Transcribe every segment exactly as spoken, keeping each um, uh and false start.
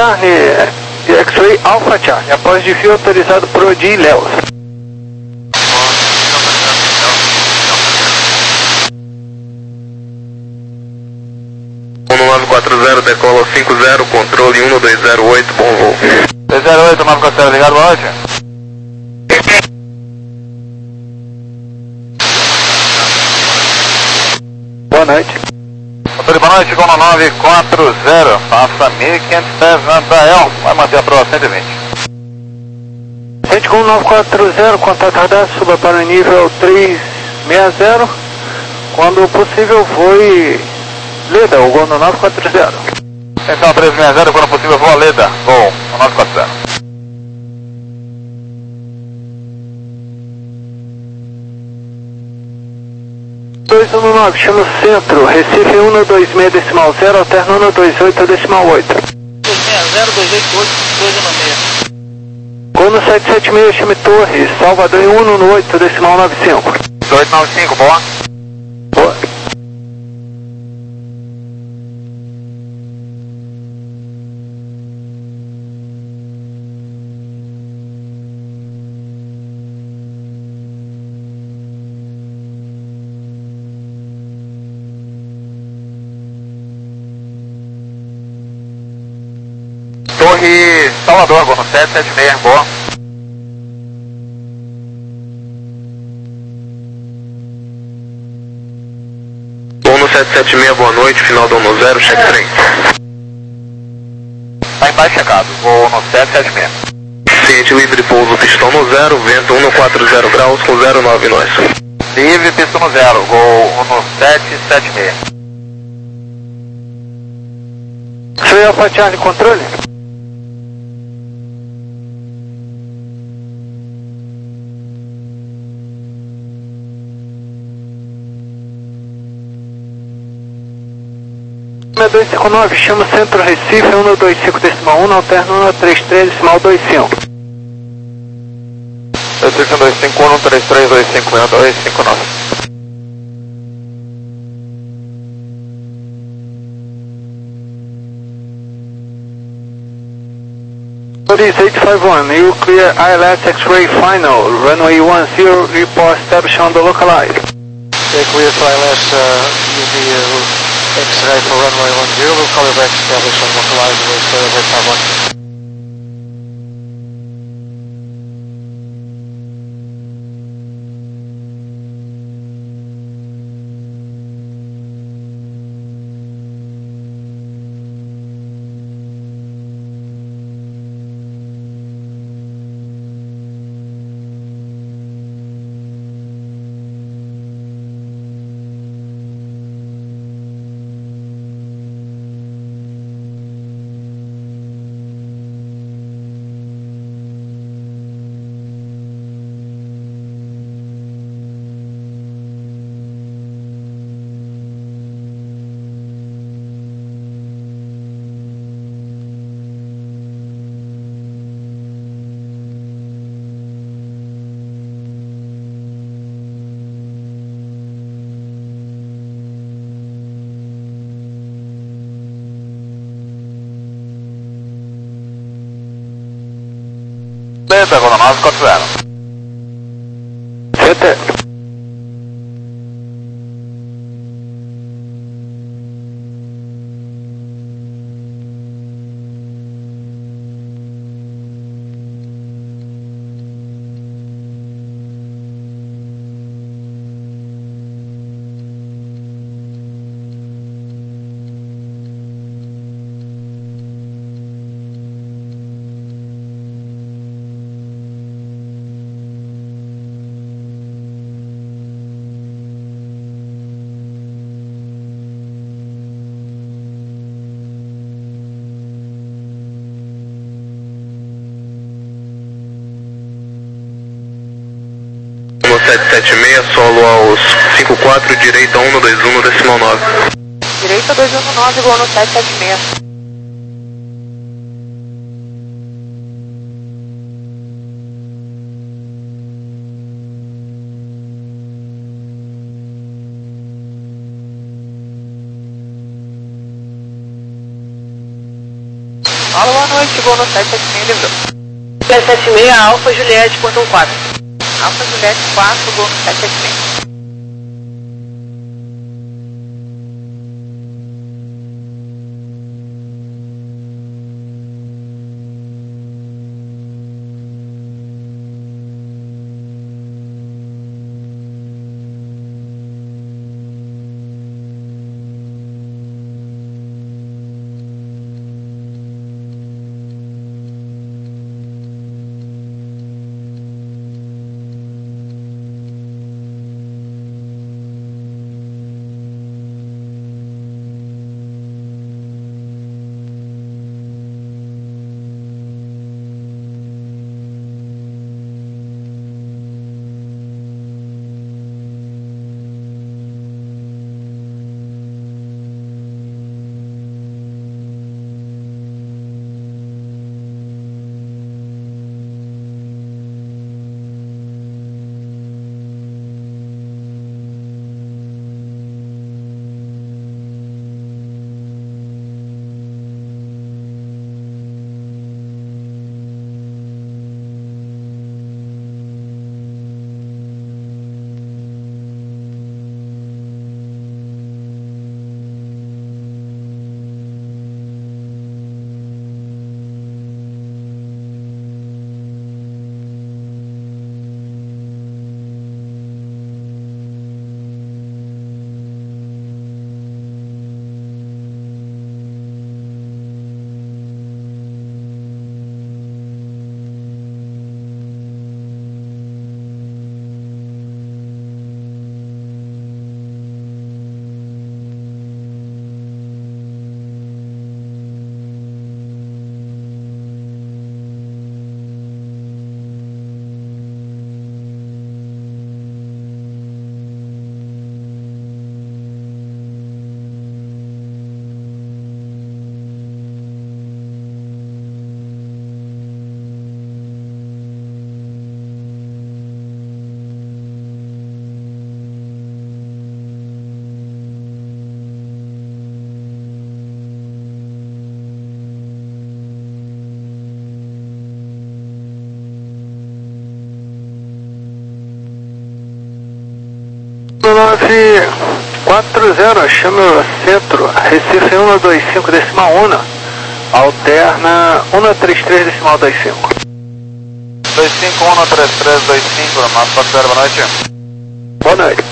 Charlie, X-Ray Alpha Charlie, após desvio autorizado por O D I Léo. um nove quatro zero, decola cinco zero, controle um dois zero oito, bom voo. dois zero oito, nove quatro zero, ligado, boa noite. Boa noite. Controle, boa noite, com nove quatro zero, passa mil quinhentos pés na Dael, vai manter a prova cento e vinte. Gente com nove quatro zero, contato radar, suba para o nível trezentos e sessenta, quando possível voe Leda, o gol no nove quatro zero. Atenção trezentos e sessenta, quando possível voa Leda, gol no nove quatro zero. dois um nove, chama o centro, Recife um dois seis decimal zero, alterno um dois oito decimal oito. dois seis zero, dois oito oito, dois um seis. Gol no sete sete seis, chame Torres, Salvador em um no oito decimal nove cinco. oito nove cinco, boa. Boa. Torre Salvador, gol no sete sete seis, boa. Gol no sete sete seis, boa noite, final do ano zero, check trem. Tá embaixo checado, gol no sete sete seis. Ciente livre, pouso, pistão no zero, vento um quatro zero graus com zero nove nós. Livre, pistão no zero, gol no sete sete seis. Foi Alpha Charlie, controle? dois cinco nove, chama o centro Recife um dois cinco decimal um, alterno um três três decimal dois cinco. Recife um dois cinco um, três três dois cinco um, dois cinco nove. Police eight five one, you clear I L S X-ray final, runway one zero, report established on the localize. Okay, clear for I L S, uh, U V uh, X-ray for runway one zero, we'll call you back established on localizer with uh, eight five one. Leda, gol no nove quatro zero. Sete. sete sete seis, solo aos cinco quatro, direita um dois um decimal nove. Direita dois um nove, gol no sete sete seis. Alô, boa noite, chegou no sete sete seis, livrou. sete sete seis, Alfa Juliette, ponto um quatro. Alfa Juliette quatro, gol no sete sete seis. nove quatro zero, chame o centro, Recife um dois cinco decimal um, alterna um três três decimal dois cinco. dois cinco um três três dois cinco, Mato quatro zero, boa noite. Boa noite.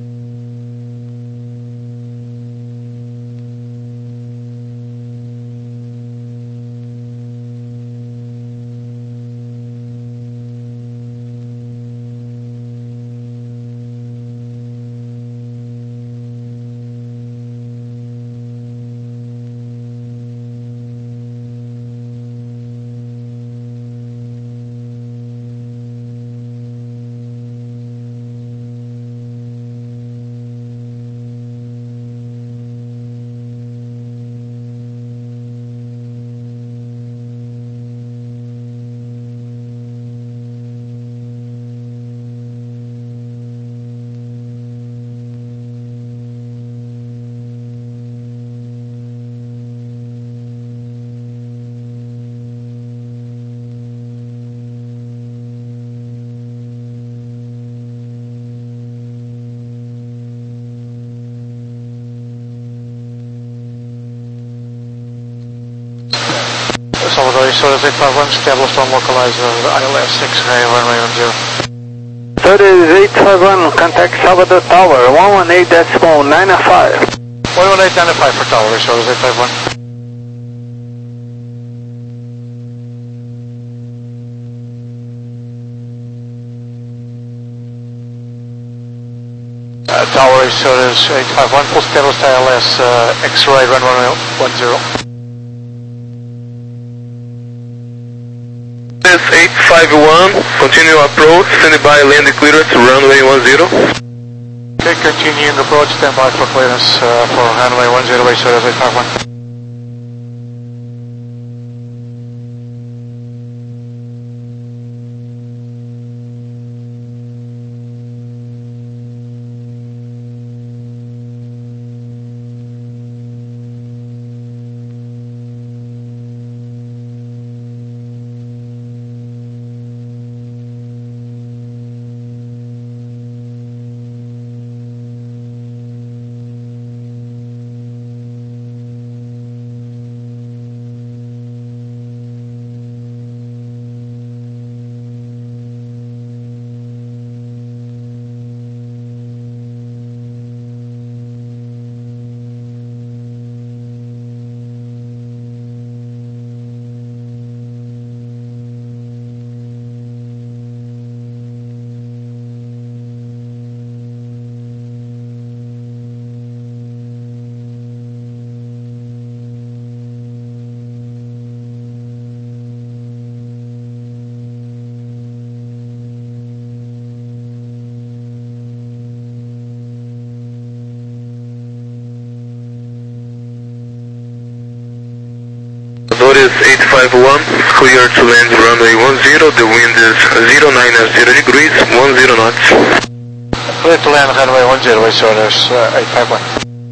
Salvador, Sodas eight five one, established on localizer, I L S X-ray, runway one zero. Sodas eight five one, contact Salvador Tower, one one eight decimal nine five. one one eight nine five for Tower, Sodas eight five one. Uh, Tower, Sodas eight five one, full established I L S uh, X-ray, runway one zero. eight five one, continue approach, stand by land clearance, runway one zero. Okay, continuing approach, stand by for clearance uh, for runway one zero, Sodas eight five one. Azores eight five one, clear to land runway one zero, the wind is zero nine zero degrees, one zero knots. Clear to land runway one zero, Azores uh, eight five one.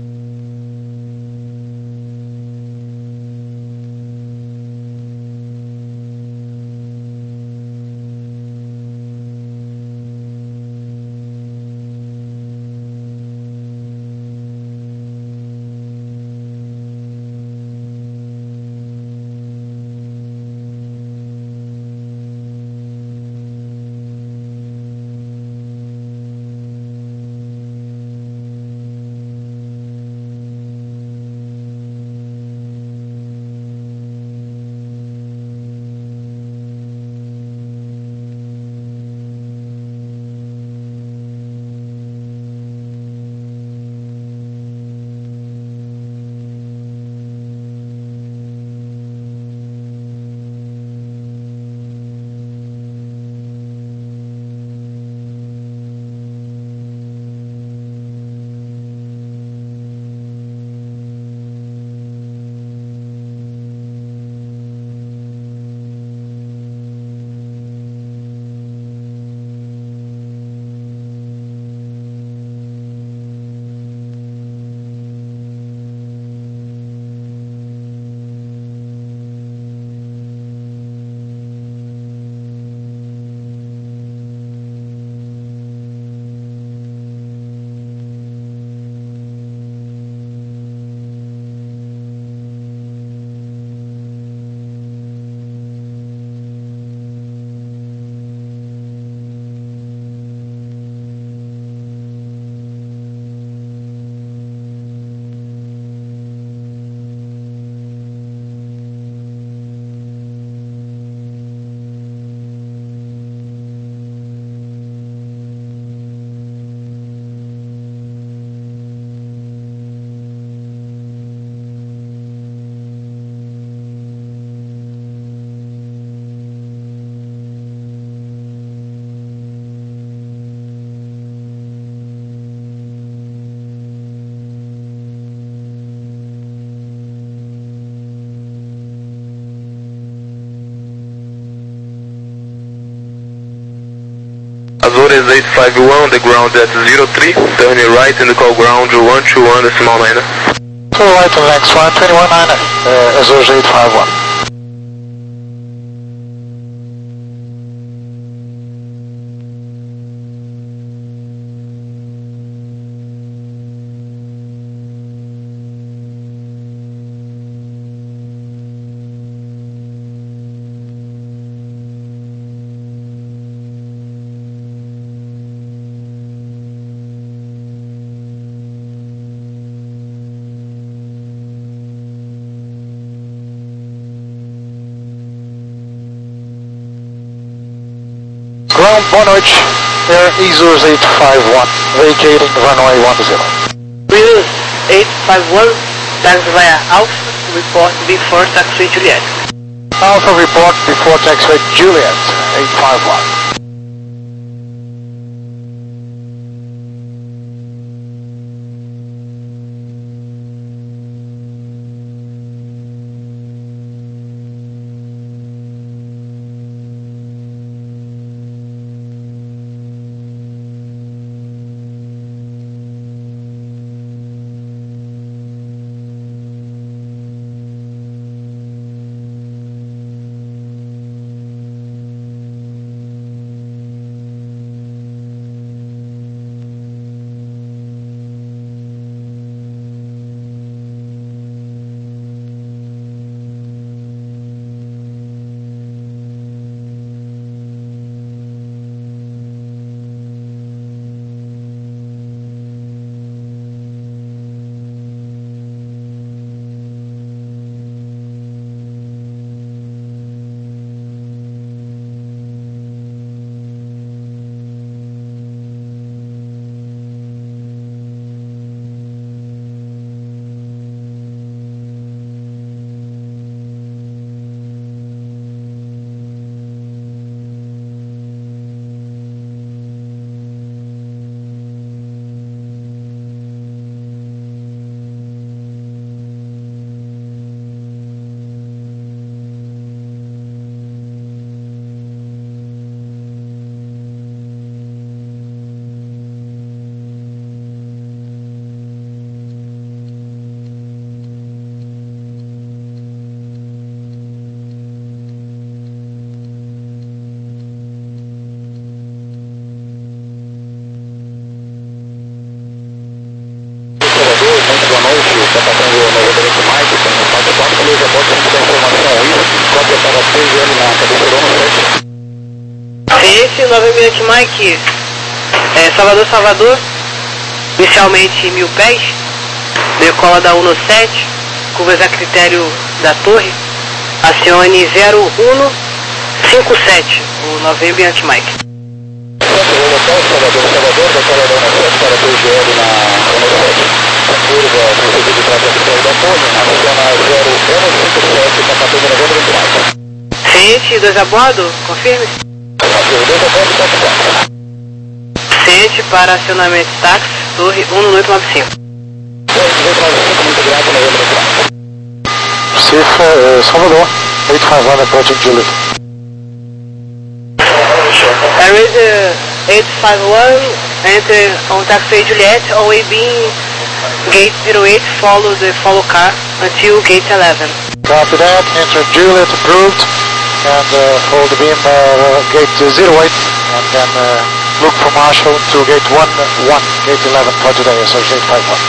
Azores eight five one, the ground at zero three, turning right in the call ground one two one decimal nine. Clear right to the next one, twenty-one nine, uh, Azores eight five one. Ground, boa noite, Air Azores eight five one, vacating runway one zero. Wheels eight five one, taxi via Alpha, report before taxi Juliet. Alpha report before taxiway Juliet, eight five one. informação do novamente Mike, tem no quatro quatro, beleza, pode sempre dar informação aí, cópia para T G L na cabeça do sete. Esse novamente Mike, é, Salvador, Salvador, inicialmente mil pés, decola da um sete, curvas a critério da torre, acione zero um cinco sete, o novembro Mike. Local, Salvador, Salvador, decola da um sete para T G L na um sete, curva procedido para a critério da torre, aciona zero um cinco sete para quatorze de novembro Mike. Ciente, dois a bordo, confirme. dois a bordo, quatro quatro. Ciente para acionamento táxi, torre um oito nove cinco. Muito grato, novembro Mike. Cifra, uh, Salvador, eight five one approaching Juliet. Air eight five one, enter on taxiway Juliet, away being gate zero eight, follow the follow car until gate eleven. Copy that, enter Juliet, approved, and uh, hold the beam uh, gate zero eight, and then uh, look for Marshall to gate one one, gate eleven, Project A S O eight five one.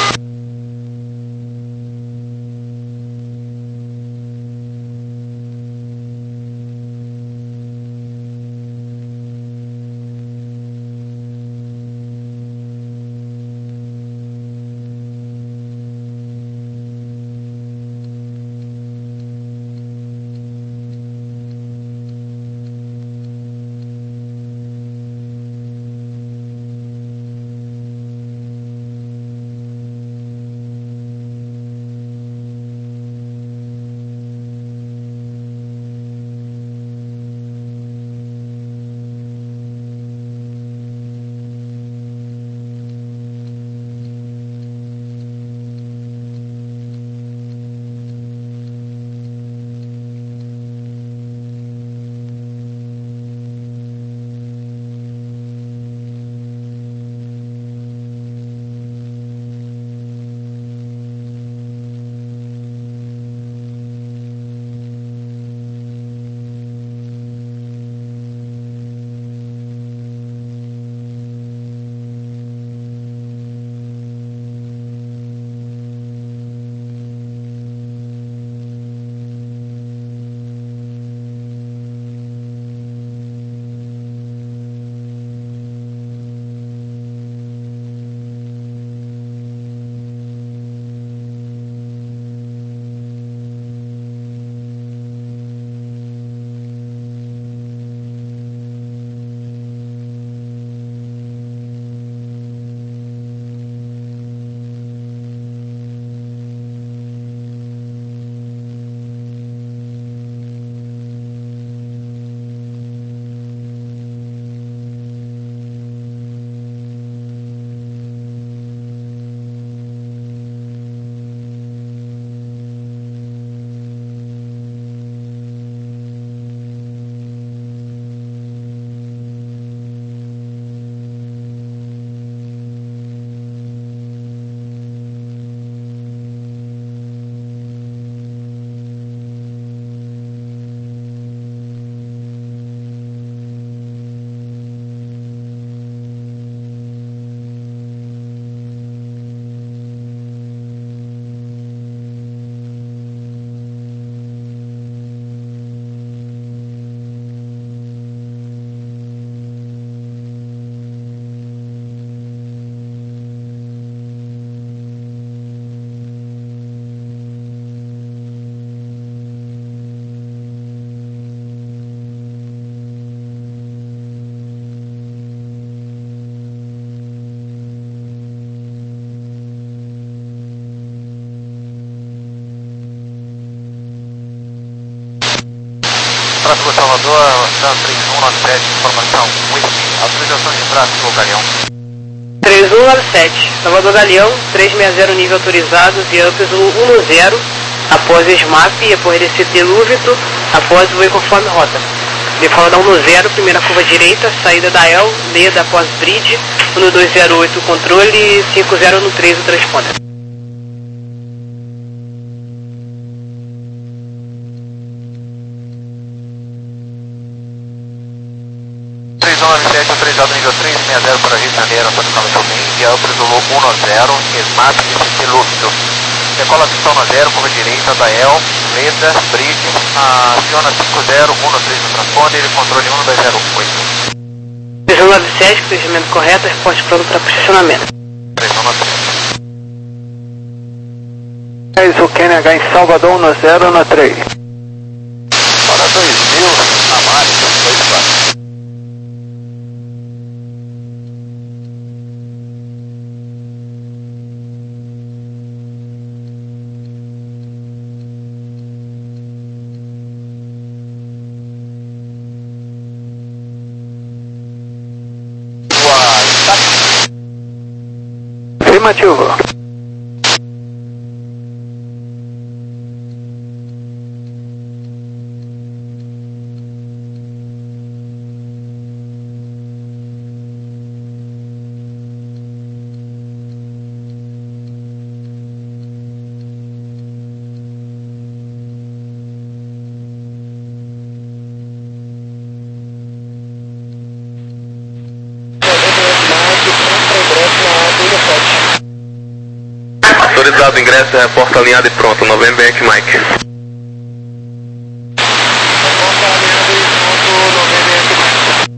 Tráfego Salvador, Dan três um nove sete, informação, Whisky, autorização de tráfego, Galeão. três um nove sete, Salvador Galeão, trezentos e sessenta nível autorizado, via Upes um zero, após S M A P e após D C T Lúvito, após o E conforme rota. Decola da um zero, primeira curva direita, saída da E L, Leda após Bridge, um dois zero oito controle, cinco zero no três o transponder. três um nove sete, autorizado nível trezentos e sessenta para Rio de Janeiro, Antônio Carlos Jobim, via Upes um zero, S M A P e D C T Lúvito. Decola pistão na zero, curva direita, Dael, Leda, bridge, aciona cinco zero, um no três no transponder, controle um dois zero oito. três um nove sete, procedimento correto, reporte pronto para posicionamento. três um nove sete. É isso, Kenny H em Salvador, um zero na três. Hora dois mil, na margem, dois quatro. Afirmativo. Autorizado, ingresso, reporta alinhado e pronto, November Yankee Mike. Reporta alinhado e pronto, November Yankee Mike.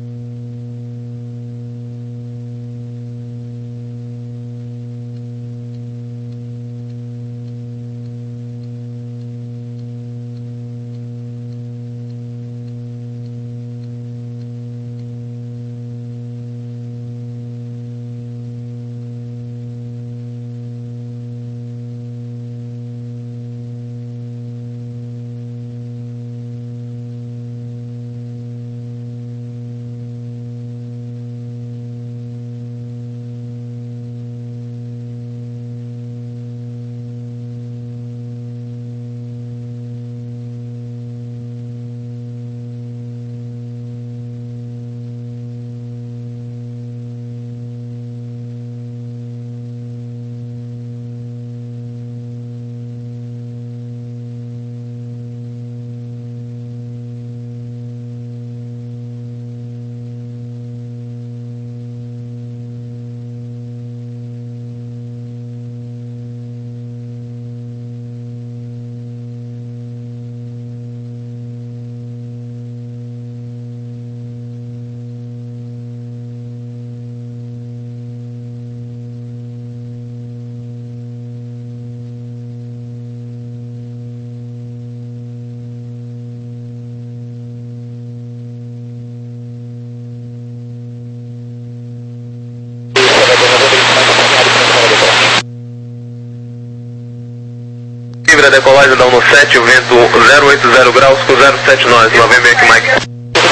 Livre a decolagem da um no sete, o vento zero oito zero graus com zero sete nove, November Yankee Mike.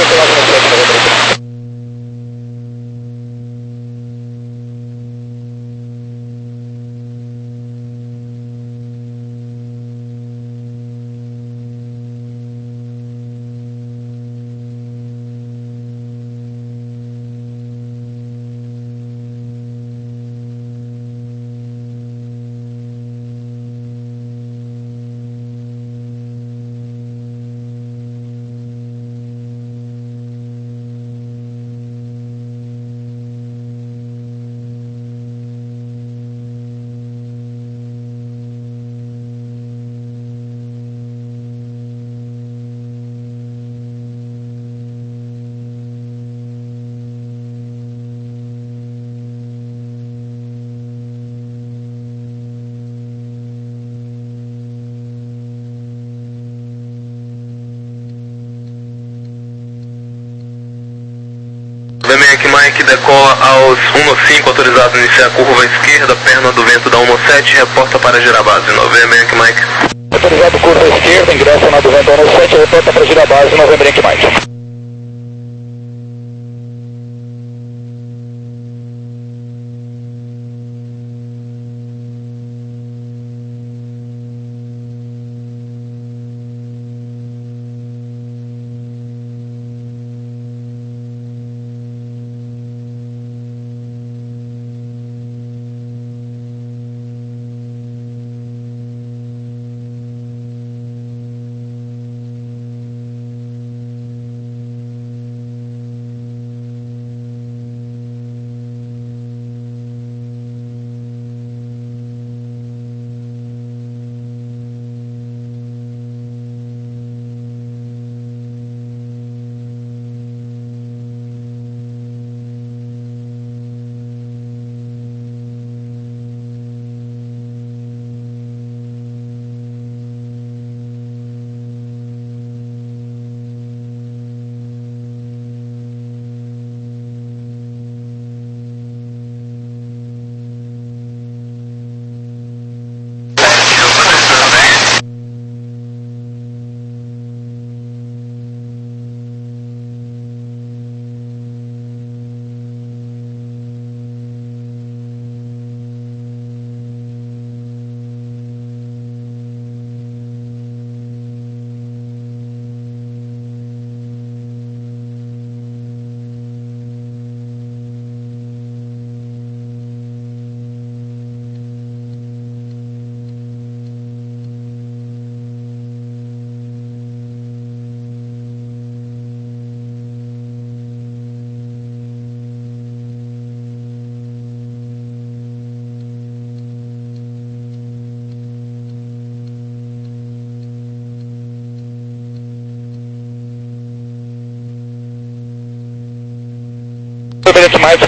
November Yankee Mike decola aos um no cinco, autorizado a iniciar a curva esquerda, perna do vento da um no sete, reporta para girar base. November Yankee Mike. Autorizado curva esquerda, ingresso na do vento um no sete, reporta para girar base, November Yankee Mike.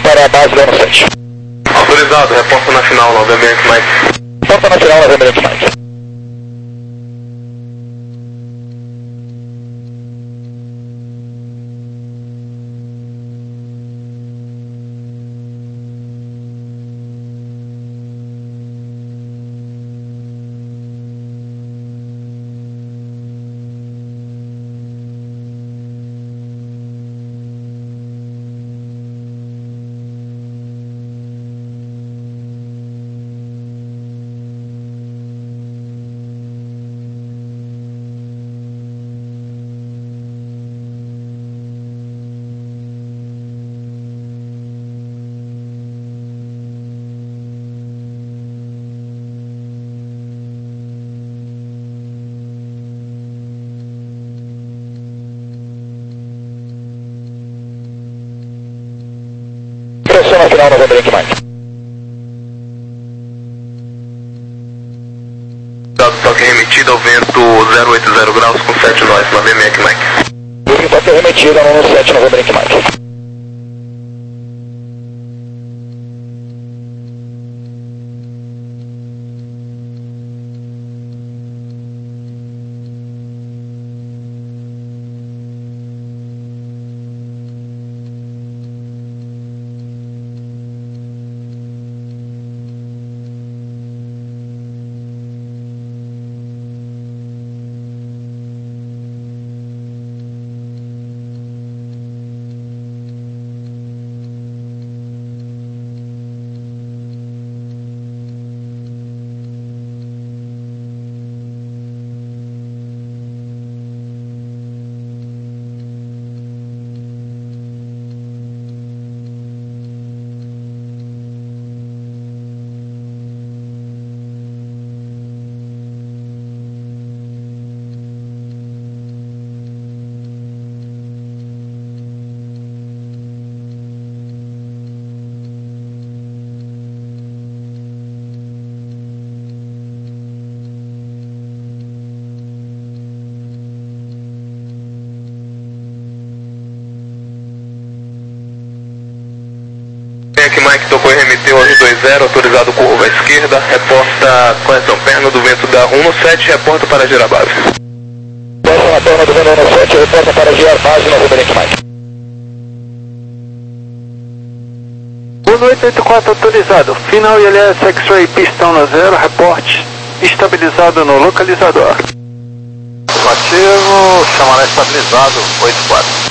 para a base da um sete. Autorizado, reporta na final, November Yankee Mike. Reporta na final, November Yankee Mike. Pressão na final, November Yankee Mike. Toque remetido ao vento zero oito zero graus com sete nós, November Yankee Mike. Booking toque remetido ao um sete, November Yankee Mike. Yankee Mike tocou e remeteu aos dois zero, autorizado curva à esquerda, reporta correção perna do vento da um sete, reporta para girar a base. Correção na perna do vento da um sete, reporta para girar a base, November Yankee Mike. um oito oito quatro autorizado, final I L S X-Ray pistão no zero, reporte estabilizado no localizador. Ativo, chamaré estabilizado, oito quatro.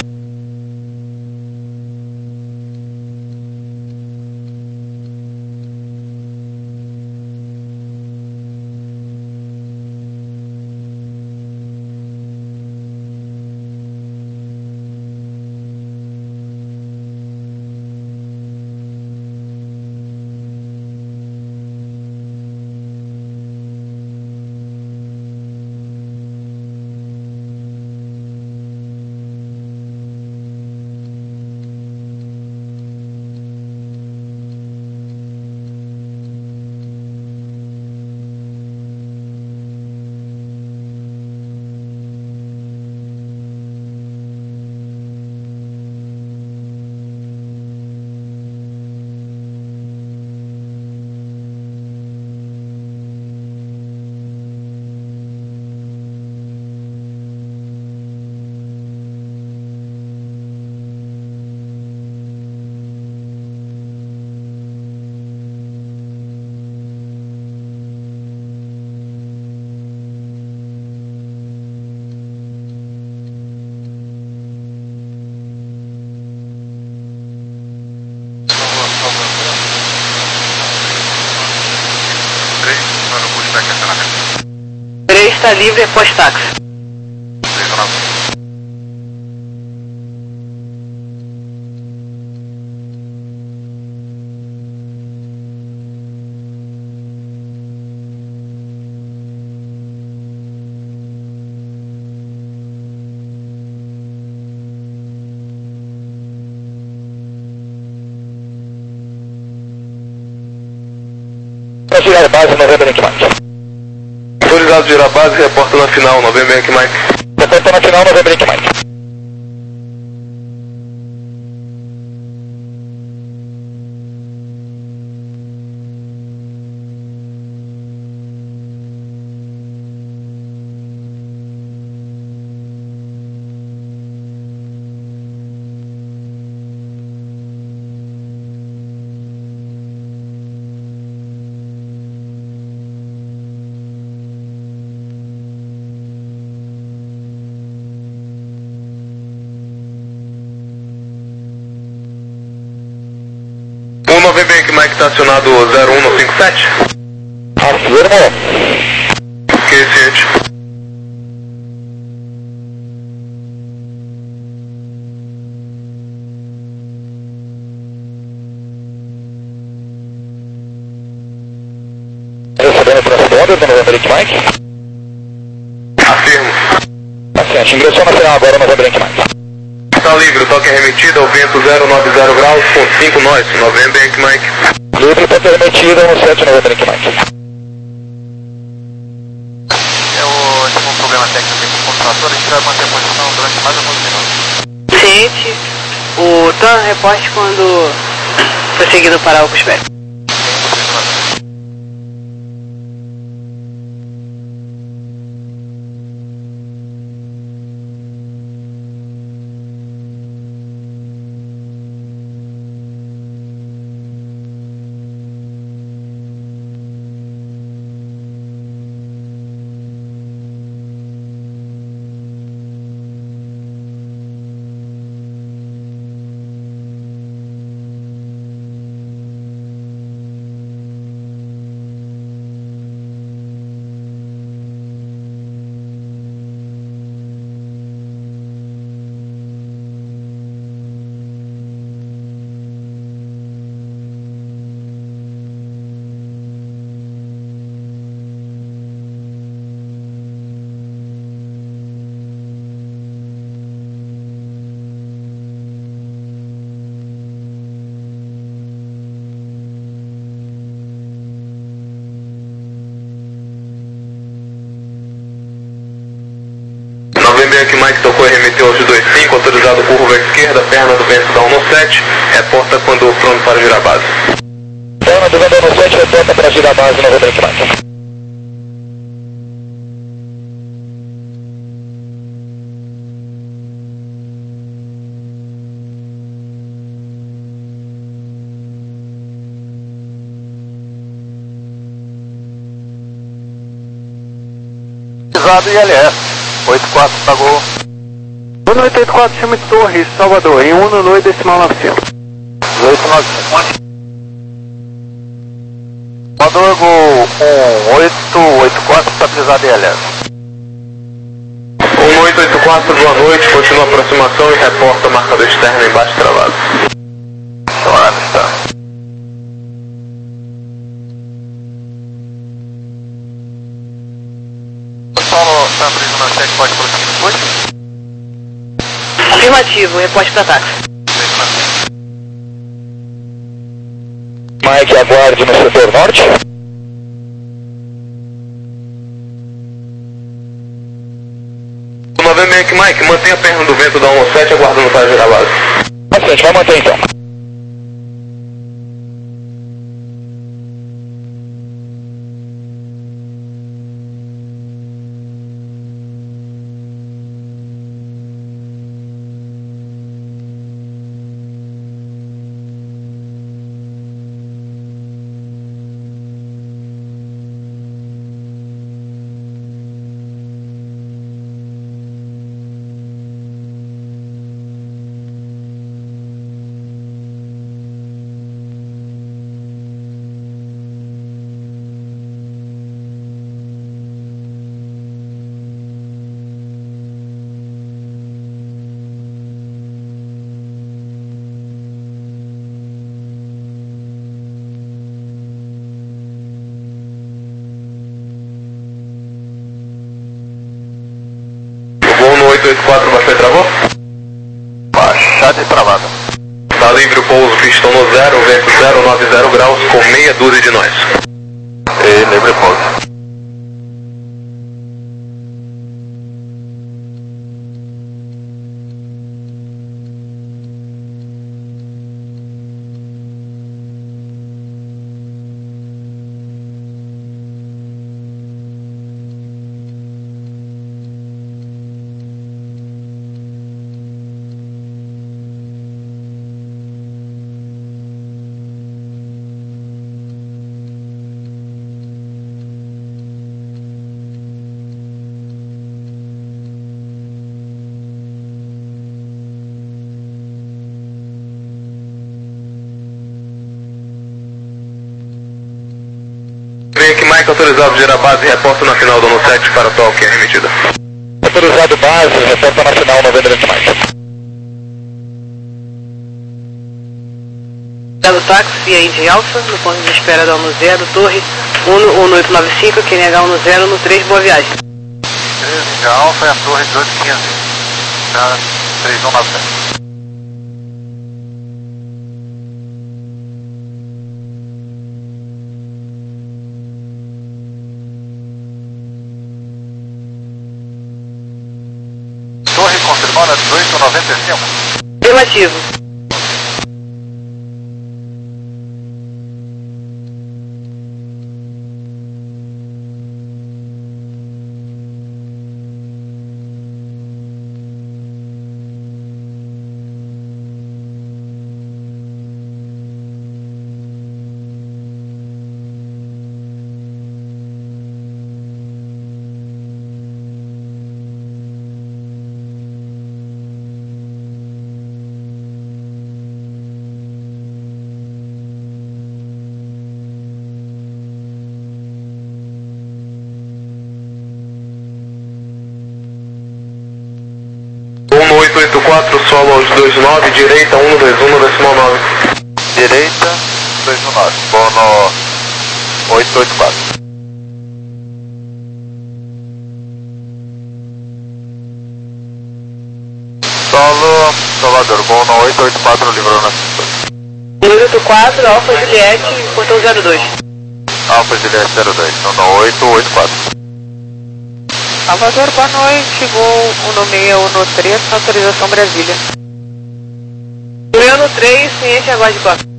três está livre após táxi. Para girar a base, November Yankee Mike. Autorizado girar a base, reporta na final, November Yankee Mike. Reporta na final, November Yankee Mike. Mike, Mike tá acionado zero um no cinco sete. Afirmo. Ok, ciente. Recebendo transponder do November Mike. Afirmo. Paciente, ingressou na final agora, November Mike. Tá livre, toque remetido ao vento zero nove zero graus com cinco nós, November Mike. Livre, toque remetido ao sete November Mike. É o, tive um problema técnico aqui com o computador, a gente vai manter a posição durante mais alguns minutos. Ciente, o turn reporte quando prosseguindo para o Cusberg. November Mike tocou e remeteu aos dois cinco, autorizado curva à esquerda, perna do vento da um no sete, reporta quando pronto para girar a base. Perna do vento da um no sete, reporta para girar a base, November Mike. Pisado I L S. oito quatro, pagou. um oito oito quatro, chama de Torres, Salvador, em um no oito decimal novecentos. oito nove. Salvador, Gol um oito oito quatro, estabilizado I L S. um oito oito quatro, boa noite, continua a aproximação e reporta marcador externo embaixo travado. Claro, está. Solo Sandro número sete, pode prosseguir depois? Afirmativo, reporte para táxi. Mike, aguarde no setor norte. November Mike, mantenha a perna do vento da um no sete, aguardando para girar a base. Paciente, vai manter então. oito oito quatro, baixou e travou? Baixada e travada. Tá livre o pouso, pistão no zero, vento zero nove zero graus com meia dúzia de nós. E livre pouso. Mike autorizado, gira base e reporta na final do ano sete para toque é remetida. Autorizado base, reporta na final noventa vinte mais. Dado táxi e Indy Alpha, no ponto de espera da um zero, torre um um oito nove cinco, Q N H um zero no três, boa viagem. três, Indy Alpha é a torre dezoito quinze, já três um nove sete. Torre confirmando a dezoito noventa e cinco. Afirmativo. um oito oito quatro, solo aos dois nove, direita um dois um no decimal nove. Direita dois um nove, bono oito oito quatro. Solo, Salvador, bono oito oito quatro, livrou na cintura. um oito quatro, Alfa Juliette, portão zero dois. Alfa Juliette zero dois, no oito oito quatro. Salvador, boa noite. Gol um seis um três, autorização Brasília. um três, ciente agora de costa.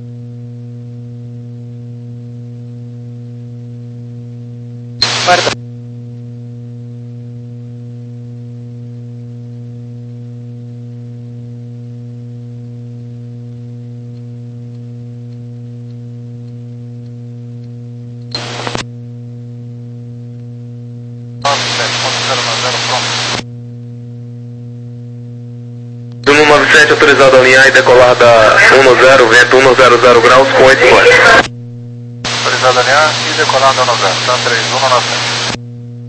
Guarda. Zulu nove sete autorizado a alinhar e decolar da um zero, vento um zero zero graus com oito nove. Autorizado a alinhar e decolar da um zero, tá três um nove sete.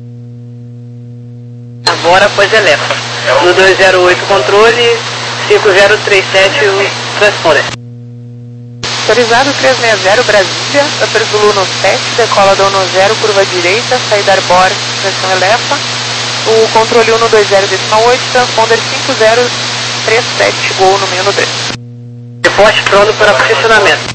Agora, pois elefa. No dois zero oito, controle, cinco zero três sete, o transponder. Autorizado três seis zero, Brasília, Upper Zulu no sete, decola da um zero, curva direita, saída arbor, pressão elefa. O controle um dois zero decimal oito, transponder cinco zero três sete, gol no meio no três. Reporte pronto para posicionamento.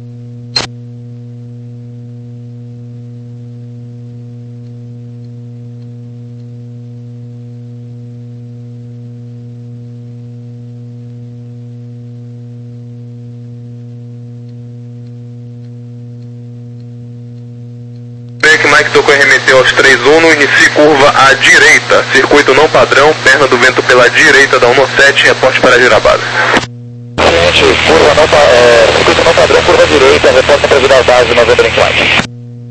Mike tocou e remeteu aos três um, inicie curva à direita, circuito não padrão, perna do vento pela direita da um sete, reporte para girar base. Gente, curva não, é, circuito não padrão, curva direita, reporta para girar base, noventa vinte mais.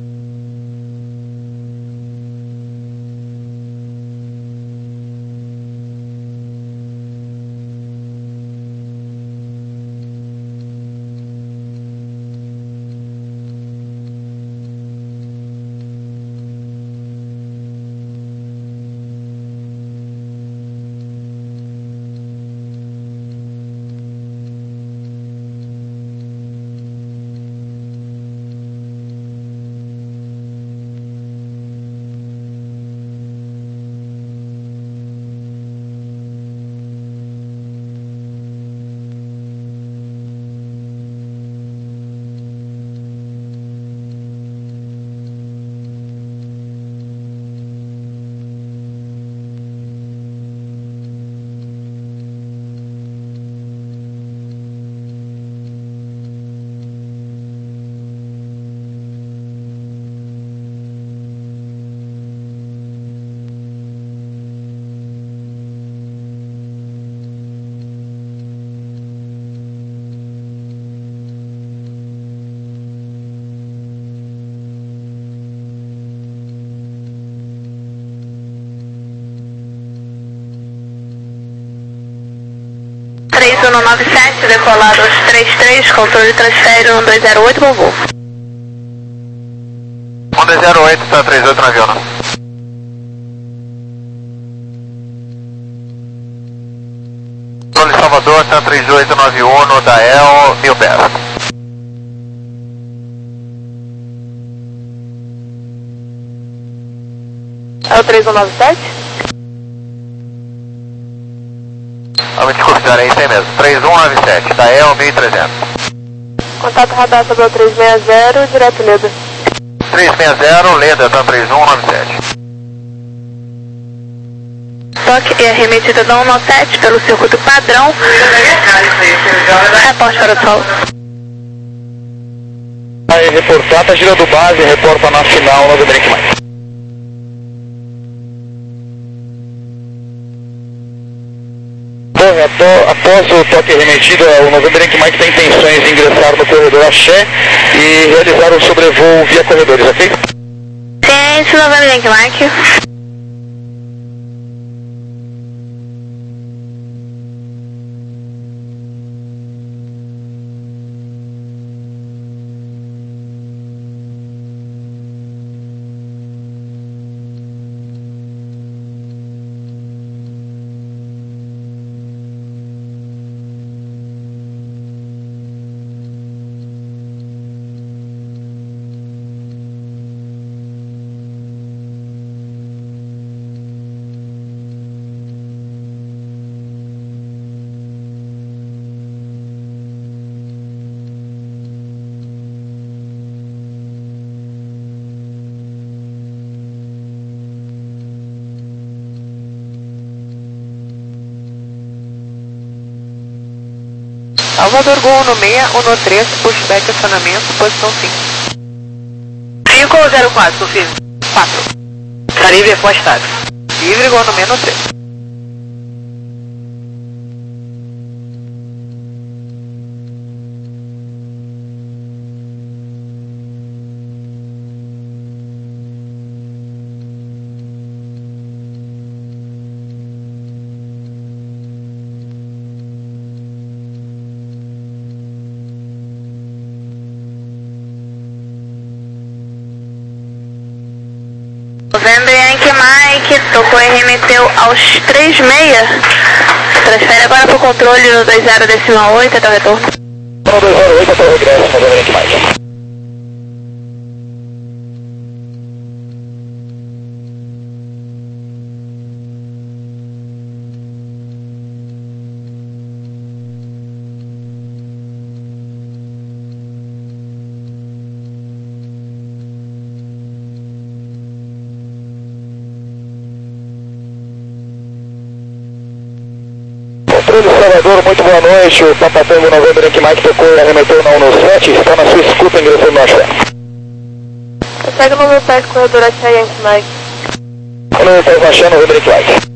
três um nove sete, decolado aos três três, controle transfere um dois zero oito, Volvo. um Controle zero oito, tá trinta e oito na aviona. Controle Salvador, tá trinta e oito nove um da E L, mil pés. É o três um nove sete? Ah, me desculpe, senhora, é isso aí mesmo. três um nove sete, da E L mil e trezentos. Contato radar sobre o três seis zero, direto Leda. três seis zero, Leda, tá três um nove sete. Toque é remetida da um nove sete pelo circuito padrão. Reporte para o solo. Aí, reportar, tá girando base, reporta na final, Nova Drink Mike. Bom, após o toque remetido, o November Yankee Mike tem intenções de ingressar no corredor Axé e realizar um sobrevoo via corredores, ok? Ciência, November Yankee Mike. Salvador Gol no seis, Uno três, pushback acionamento, posição cinco. cinco ou zero quatro, confirme. quatro. Caribe é pós-táxi. Livre, Gol no seis, no três. November Yankee Mike, tocou e remeteu aos três seis. Transfere agora para o controle no dois zero decimal oito até o retorno. No dois zero oito até o regresso, November Yankee Mike. Controle Salvador, muito boa noite. O Papatango November Yankee Mike tocou e arremeteu na um sete, está na sua escuta ingressando no Axé. Segue no meu pé, corredor Axé Yankee Mike. No pé Axé, November Yankee Mike.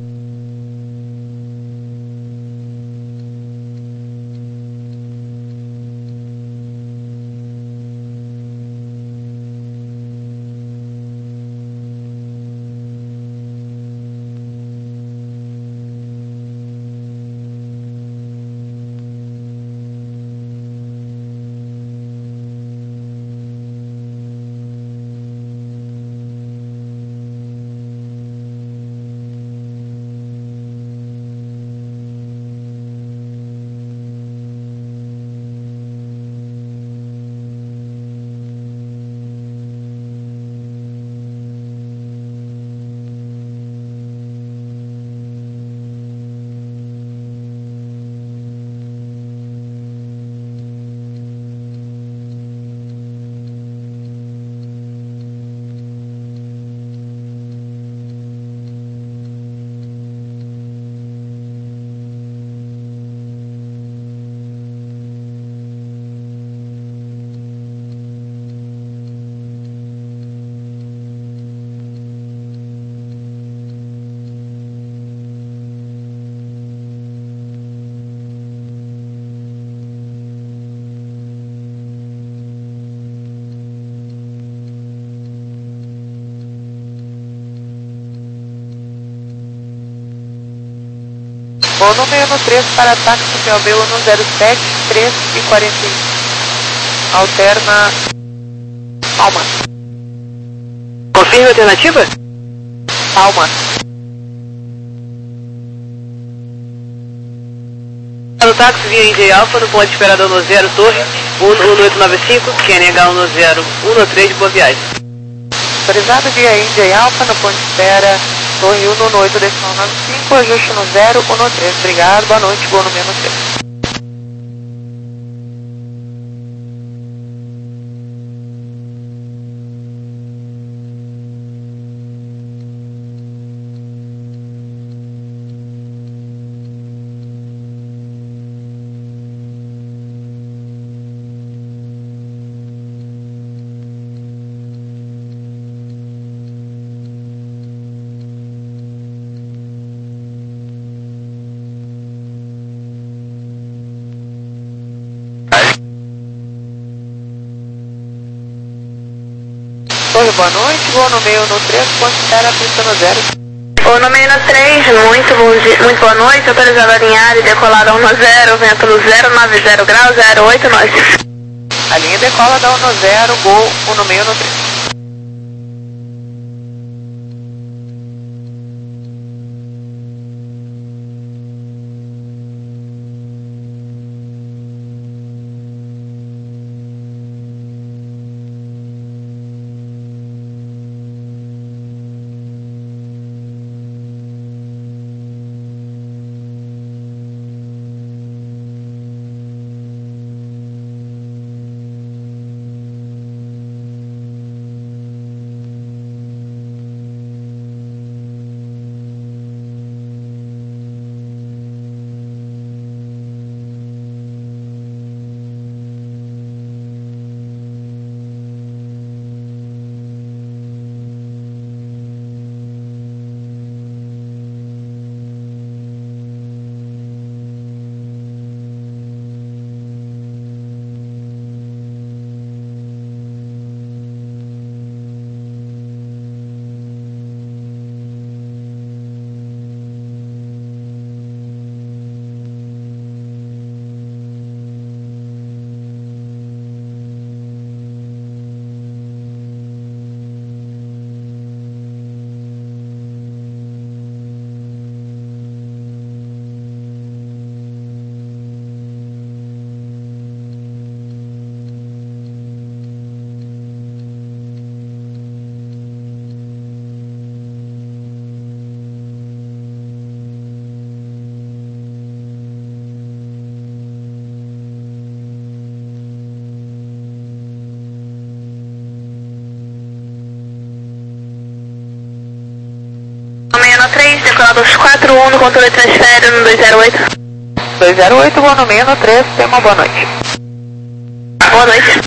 Gol no seis, no três para táxi P O B Uno zero sete, três e quarenta e um. Alterna Palma. Confirme a alternativa? Alma. No táxi via India Alpha, não pode esperar da zero Torre, um oito nove cinco, Q N H um zero um três, boa viagem. Autorizado via India Alpha, no ponto de espera, Torre um oito decimal nove cinco, ajuste no zero um três. Obrigado, boa noite, voo no menos três. Torre, boa noite, voo no meio no três, ponto de espera, pista no zero. Voo no meio no três, muito, bom dia, muito boa noite, autorizado alinhado e decolado um zero, vento no zero nove zero graus, zero oito nove. A linha decola da um zero, gol um no meio no três. três, decorados quatro um no controle transfere no dois zero oito. dois zero oito, voo no meio no três, tenha uma boa noite. Boa noite.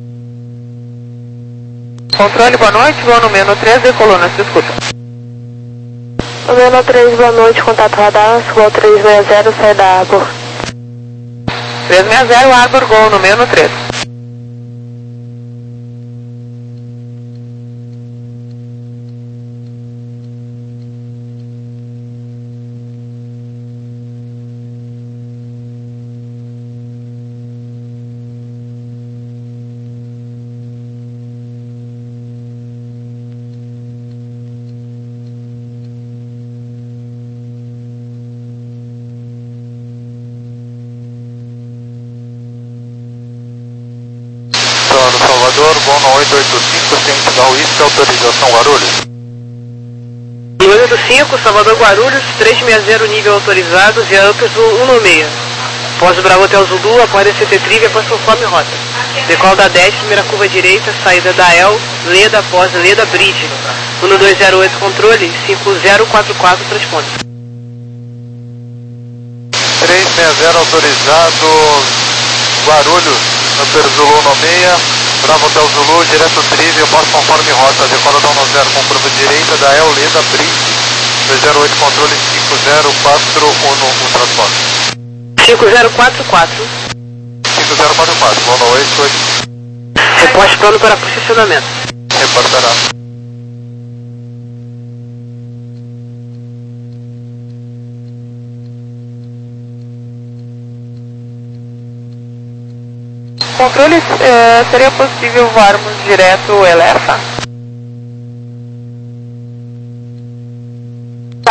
Controle, boa noite, voo no meio no três, decolou, se escuta. No meio no três, boa noite, contato radar, gol três seis zero, sai da Arbor. três seis zero, Arbor, gol no meio no três. Salvador, voo no oito oito cinco, ciente da Whisky, autorização Guarulhos. oito oito cinco, Salvador Guarulhos, três seis zero, nível autorizado, via Upper um no seis. Após o Bravo Hotel Zulu, após a C T Trivia, após conforme rota. Decola da dez, primeira curva direita, saída da El, Leda após Leda Bridge. um dois zero oito, controle, cinco zero quatro quatro, responde. três seis zero, autorizado, Guarulhos, Upper Zulu no seis. Bravo Hotel Zulu, direto Trivia, após conforme rota, decola da um zero com curva direita da El Leda Bridge, dois zero oito controle cinco zero quatro um no transporte. cinco zero quatro quatro. cinco zero quatro quatro, voo no oito oito. Reposte plano para posicionamento. Reportará. Controle, eh, seria possível voarmos direto o Elefa?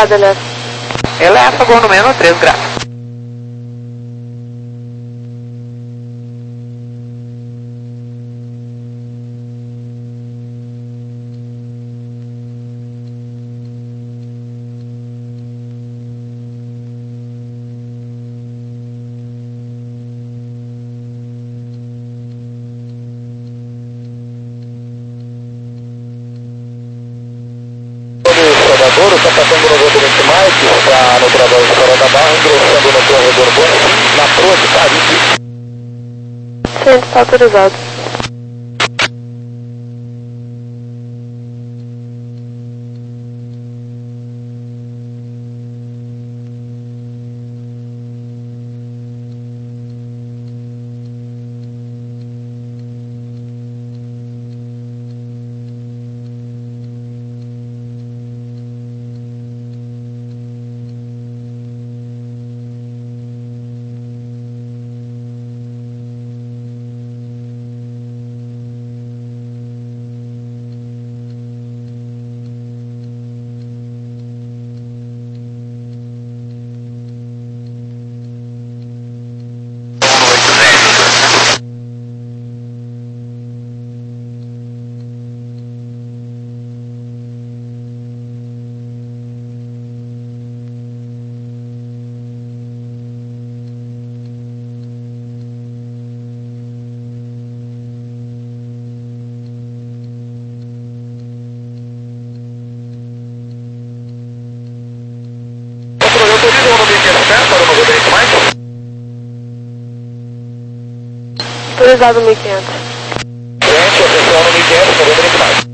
Autorizado, L F. L F, gol no menos três, graças. Salvador, está passando no Rodolfo Mike, está no travão fora da barra, ingressando no corredor Bonfim, na proa de Paris. Sim, está autorizado. Autorizado mil e quinhentos. Frente, atenção no mil e quinhentos, noventa e mais.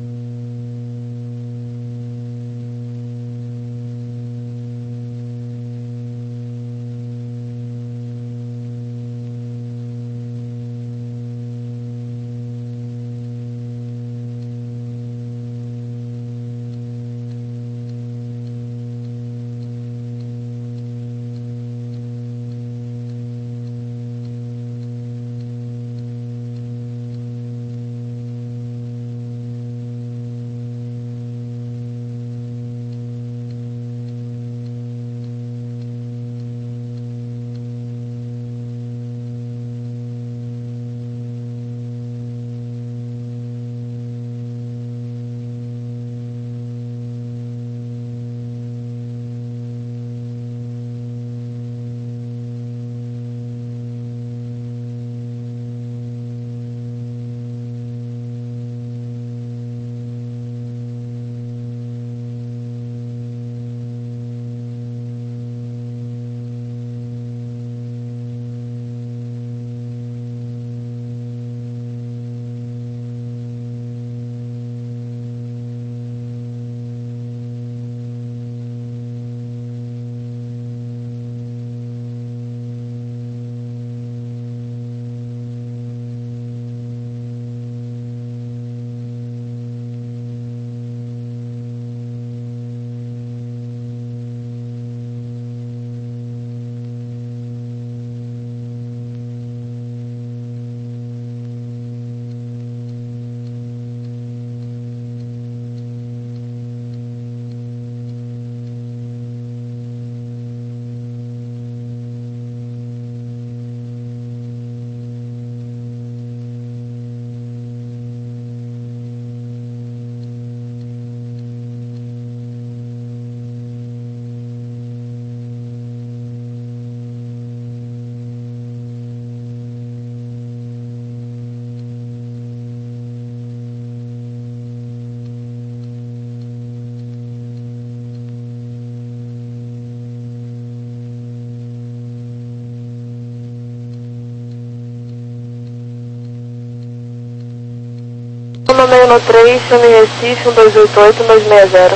um meio no três, chame Recife, um dois oito oito, um dois seis zero.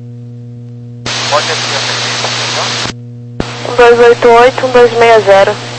Pode aqui a serviço, um dois oito oito, um dois seis zero.